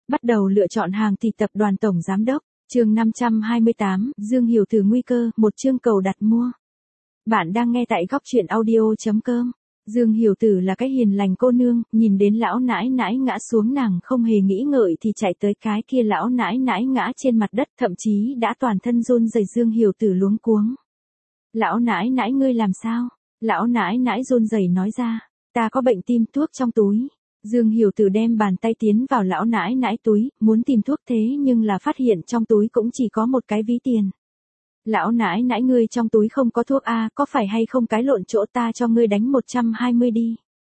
Bắt đầu lựa chọn hàng thì tập đoàn tổng giám đốc, chương 528, Dương Hiểu từ nguy cơ, một chương cầu đặt mua. Bạn đang nghe tại góc truyện audio.com. Dương Hiểu Tử là cái hiền lành cô nương, nhìn đến lão nãi nãi ngã xuống nàng không hề nghĩ ngợi thì chạy tới cái kia lão nãi nãi ngã trên mặt đất, thậm chí đã toàn thân run rẩy. Dương Hiểu Tử luống cuống. Lão nãi nãi ngươi làm sao? Lão nãi nãi run rẩy nói ra, ta có bệnh tim, thuốc trong túi. Dương Hiểu Tử đem bàn tay tiến vào lão nãi nãi túi, muốn tìm thuốc thế nhưng là phát hiện trong túi cũng chỉ có một cái ví tiền. Lão nãi nãi ngươi trong túi không có thuốc a, có phải hay không cái lộn chỗ, ta cho ngươi đánh 120 đi.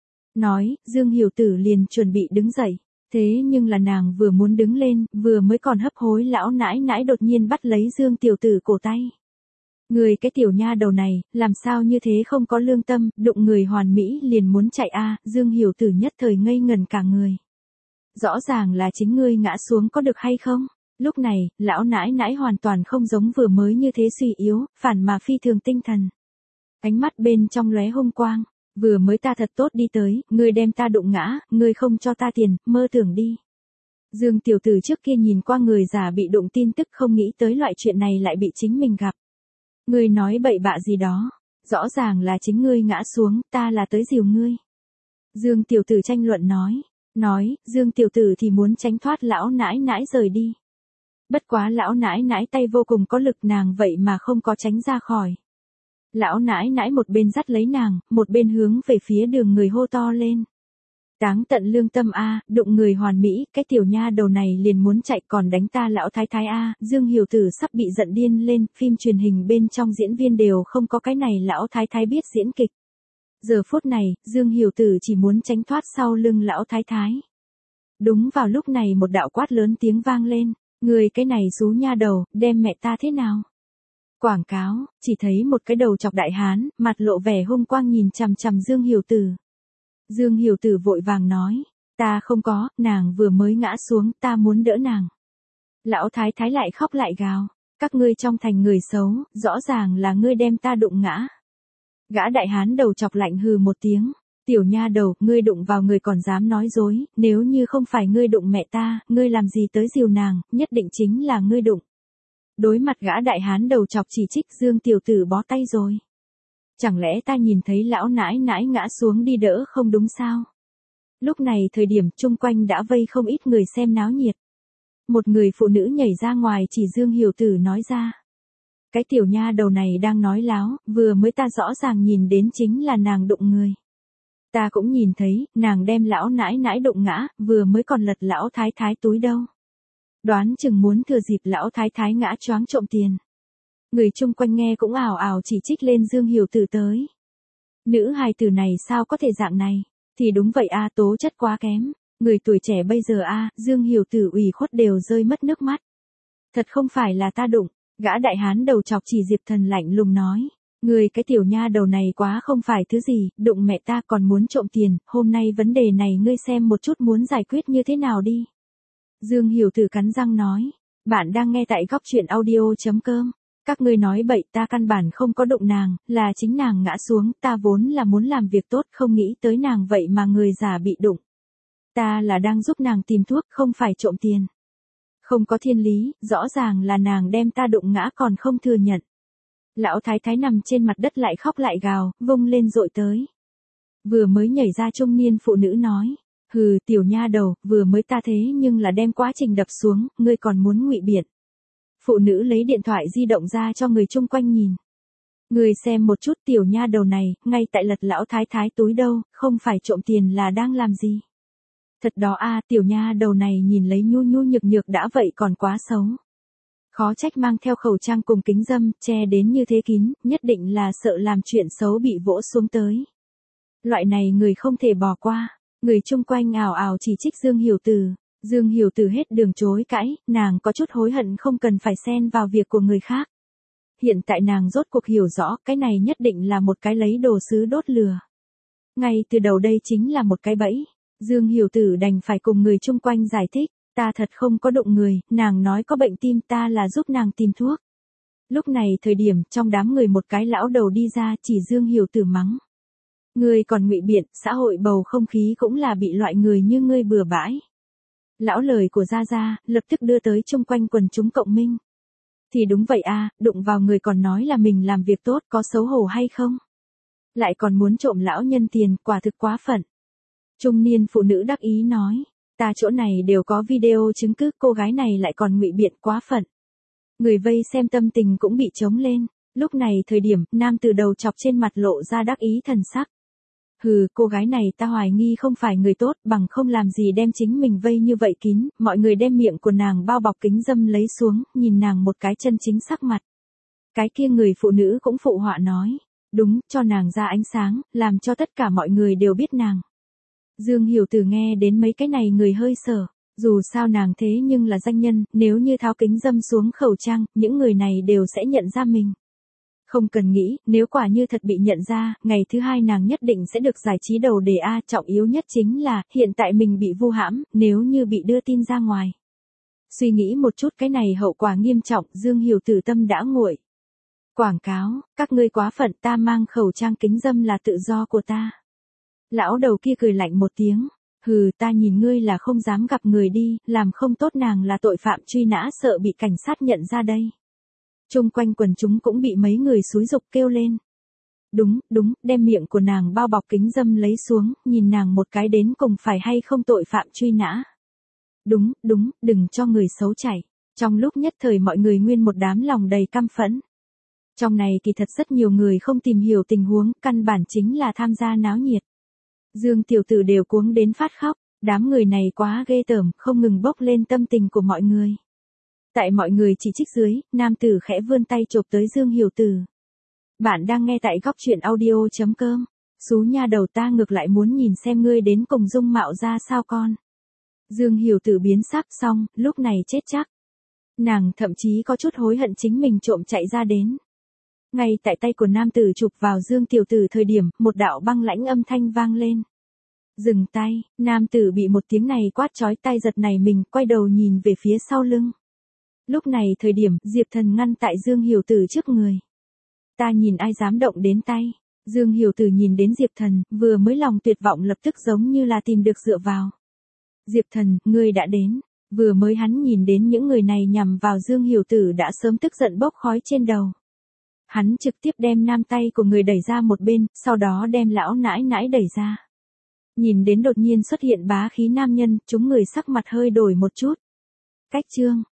Nói, Dương Hiểu Tử liền chuẩn bị đứng dậy. Thế nhưng là nàng vừa muốn đứng lên, vừa mới còn hấp hối, lão nãi nãi đột nhiên bắt lấy Dương Tiểu Tử cổ tay. Người cái tiểu nha đầu này, làm sao như thế không có lương tâm, đụng người hoàn mỹ liền muốn chạy a. Dương Hiểu Tử nhất thời ngây ngẩn cả người. Rõ ràng là chính ngươi ngã xuống, có được hay không? Lúc này, lão nãi nãi hoàn toàn không giống vừa mới như thế suy yếu, phản mà phi thường tinh thần. Ánh mắt bên trong lóe hung quang, vừa mới ta thật tốt đi tới, ngươi đem ta đụng ngã, ngươi không cho ta tiền, mơ tưởng đi. Dương Tiểu Tử trước kia nhìn qua người già bị đụng tin tức, không nghĩ tới loại chuyện này lại bị chính mình gặp. Ngươi nói bậy bạ gì đó, rõ ràng là chính ngươi ngã xuống, ta là tới dìu ngươi. Dương Tiểu Tử tranh luận nói, Dương Tiểu Tử thì muốn tránh thoát lão nãi nãi rời đi. Bất quá lão nãi nãi tay vô cùng có lực, nàng vậy mà không có tránh ra khỏi. Lão nãi nãi một bên dắt lấy nàng, một bên hướng về phía đường người hô to lên. Táng tận lương tâm a, đụng người hoàn mỹ, cái tiểu nha đầu này liền muốn chạy còn đánh ta lão thái thái a. Dương Hiểu Tử sắp bị giận điên lên, phim truyền hình bên trong diễn viên đều không có cái này lão thái thái biết diễn kịch. Giờ phút này, Dương Hiểu Tử chỉ muốn tránh thoát sau lưng lão thái thái. Đúng vào lúc này một đạo quát lớn tiếng vang lên. Người cái này xú nha đầu, đem mẹ ta thế nào? Quảng cáo, chỉ thấy một cái đầu chọc đại hán, mặt lộ vẻ hung quang nhìn chằm chằm Dương Hiểu Tử. Dương Hiểu Tử vội vàng nói, ta không có, nàng vừa mới ngã xuống, ta muốn đỡ nàng. Lão thái thái lại khóc lại gào, các ngươi trong thành người xấu, rõ ràng là ngươi đem ta đụng ngã. Gã đại hán đầu chọc lạnh hừ một tiếng. Tiểu nha đầu, ngươi đụng vào người còn dám nói dối, nếu như không phải ngươi đụng mẹ ta, ngươi làm gì tới dìu nàng, nhất định chính là ngươi đụng. Đối mặt gã đại hán đầu chọc chỉ trích, Dương Tiểu Tử bó tay rồi. Chẳng lẽ ta nhìn thấy lão nãi nãi ngã xuống đi đỡ không đúng sao? Lúc này thời điểm chung quanh đã vây không ít người xem náo nhiệt. Một người phụ nữ nhảy ra ngoài chỉ Dương Hiểu Tử nói ra. Cái tiểu nha đầu này đang nói láo, vừa mới ta rõ ràng nhìn đến chính là nàng đụng người. Ta cũng nhìn thấy, nàng đem lão nãi nãi đụng ngã, vừa mới còn lật lão thái thái túi đâu. Đoán chừng muốn thừa dịp lão thái thái ngã choáng trộm tiền. Người chung quanh nghe cũng ào ào chỉ trích lên Dương Hiểu Tử tới. Nữ hài tử này sao có thể dạng này? Thì đúng vậy a, tố chất quá kém. Người tuổi trẻ bây giờ a, Dương Hiểu Tử ủy khuất đều rơi mất nước mắt. Thật không phải là ta đụng, gã đại hán đầu chọc chỉ Diệp Thần lạnh lùng nói. Người cái tiểu nha đầu này quá không phải thứ gì, đụng mẹ ta còn muốn trộm tiền, hôm nay vấn đề này ngươi xem một chút muốn giải quyết như thế nào đi. Dương Hiểu Tử cắn răng nói, bạn đang nghe tại góc truyện audio.com, các ngươi nói bậy, ta căn bản không có đụng nàng, là chính nàng ngã xuống, ta vốn là muốn làm việc tốt, không nghĩ tới nàng vậy mà người già bị đụng. Ta là đang giúp nàng tìm thuốc, không phải trộm tiền. Không có thiên lý, rõ ràng là nàng đem ta đụng ngã còn không thừa nhận. Lão thái thái nằm trên mặt đất lại khóc lại gào, vung lên dội tới. Vừa mới nhảy ra trung niên phụ nữ nói, hừ tiểu nha đầu, vừa mới ta thế nhưng là đem quá trình đập xuống, ngươi còn muốn ngụy biện. Phụ nữ lấy điện thoại di động ra cho người chung quanh nhìn. Người xem một chút tiểu nha đầu này, ngay tại lật lão thái thái túi đâu, không phải trộm tiền là đang làm gì. Thật đó a, tiểu nha đầu này nhìn lấy nhu nhu nhược nhược đã vậy còn quá xấu. Khó trách mang theo khẩu trang cùng kính râm, che đến như thế kín, nhất định là sợ làm chuyện xấu bị vỗ xuống tới. Loại này người không thể bỏ qua, người chung quanh ào ào chỉ trích Dương Hiểu Tử. Dương Hiểu Tử hết đường chối cãi, nàng có chút hối hận không cần phải xen vào việc của người khác. Hiện tại nàng rốt cuộc hiểu rõ, cái này nhất định là một cái lấy đồ sứ đốt lửa. Ngay từ đầu đây chính là một cái bẫy, Dương Hiểu Tử đành phải cùng người chung quanh giải thích. Ta thật không có đụng người, nàng nói có bệnh tim, ta là giúp nàng tìm thuốc. Lúc này thời điểm trong đám người một cái lão đầu đi ra chỉ Dương Hiểu Tử mắng. Ngươi còn ngụy biện, xã hội bầu không khí cũng là bị loại người như ngươi bừa bãi. Lão lời của Gia Gia, lập tức đưa tới chung quanh quần chúng cộng minh. Thì đúng vậy à, đụng vào người còn nói là mình làm việc tốt, có xấu hổ hay không? Lại còn muốn trộm lão nhân tiền, quả thực quá phận. Trung niên phụ nữ đắc ý nói, ta chỗ này đều có video chứng cứ, cô gái này lại còn ngụy biện, quá phận. Người vây xem tâm tình cũng bị trống lên. Lúc này thời điểm, nam từ đầu chọc trên mặt lộ ra đắc ý thần sắc. Hừ, cô gái này ta hoài nghi không phải người tốt, bằng không làm gì đem chính mình vây như vậy kín, mọi người đem miệng của nàng bao bọc kính dâm lấy xuống, nhìn nàng một cái chân chính sắc mặt. Cái kia người phụ nữ cũng phụ họa nói, đúng, cho nàng ra ánh sáng, làm cho tất cả mọi người đều biết nàng. Dương Hiểu Từ nghe đến mấy cái này người hơi sợ, dù sao nàng thế nhưng là danh nhân, nếu như tháo kính dâm xuống khẩu trang, những người này đều sẽ nhận ra mình. Không cần nghĩ, nếu quả như thật bị nhận ra, ngày thứ hai nàng nhất định sẽ được giải trí đầu đề A, trọng yếu nhất chính là, hiện tại mình bị vu hãm, nếu như bị đưa tin ra ngoài. Suy nghĩ một chút cái này hậu quả nghiêm trọng, Dương Hiểu Từ tâm đã nguội. Quảng cáo, các ngươi quá phận, ta mang khẩu trang kính dâm là tự do của ta. Lão đầu kia cười lạnh một tiếng, hừ, ta nhìn ngươi là không dám gặp người đi, làm không tốt nàng là tội phạm truy nã, sợ bị cảnh sát nhận ra đây. Chung quanh quần chúng cũng bị mấy người xúi giục kêu lên. Đúng, đúng, đem miệng của nàng bao bọc kính dâm lấy xuống, nhìn nàng một cái đến cùng phải hay không tội phạm truy nã. Đúng, đúng, đừng cho người xấu chảy. Trong lúc nhất thời mọi người nguyên một đám lòng đầy căm phẫn. Trong này kỳ thật rất nhiều người không tìm hiểu tình huống, căn bản chính là tham gia náo nhiệt. Dương tiểu tử đều cuống đến phát khóc, đám người này quá ghê tởm, không ngừng bốc lên tâm tình của mọi người. Tại mọi người chỉ trích dưới, nam tử khẽ vươn tay chộp tới Dương Hiểu Từ. Bạn đang nghe tại góc truyện audio.com. Xú nha đầu, ta ngược lại muốn nhìn xem ngươi đến cùng dung mạo ra sao con. Dương Hiểu Từ biến sắc xong, lúc này chết chắc. Nàng thậm chí có chút hối hận chính mình trộm chạy ra đến. Ngay tại tay của nam tử chụp vào Dương tiểu tử thời điểm, một đạo băng lãnh âm thanh vang lên. Dừng tay, nam tử bị một tiếng này quát chói tai giật này mình, quay đầu nhìn về phía sau lưng. Lúc này thời điểm, Diệp Thần ngăn tại Dương Hiểu Từ trước người. Ta nhìn ai dám động đến tay. Dương Hiểu Từ nhìn đến Diệp Thần, vừa mới lòng tuyệt vọng lập tức giống như là tìm được dựa vào. Diệp Thần, ngươi đã đến. Vừa mới hắn nhìn đến những người này nhằm vào Dương Hiểu Từ đã sớm tức giận bốc khói trên đầu. Hắn trực tiếp đem nam tay của người đẩy ra một bên, sau đó đem lão nãi nãi đẩy ra. Nhìn đến đột nhiên xuất hiện bá khí nam nhân, chúng người sắc mặt hơi đổi một chút. Cách chương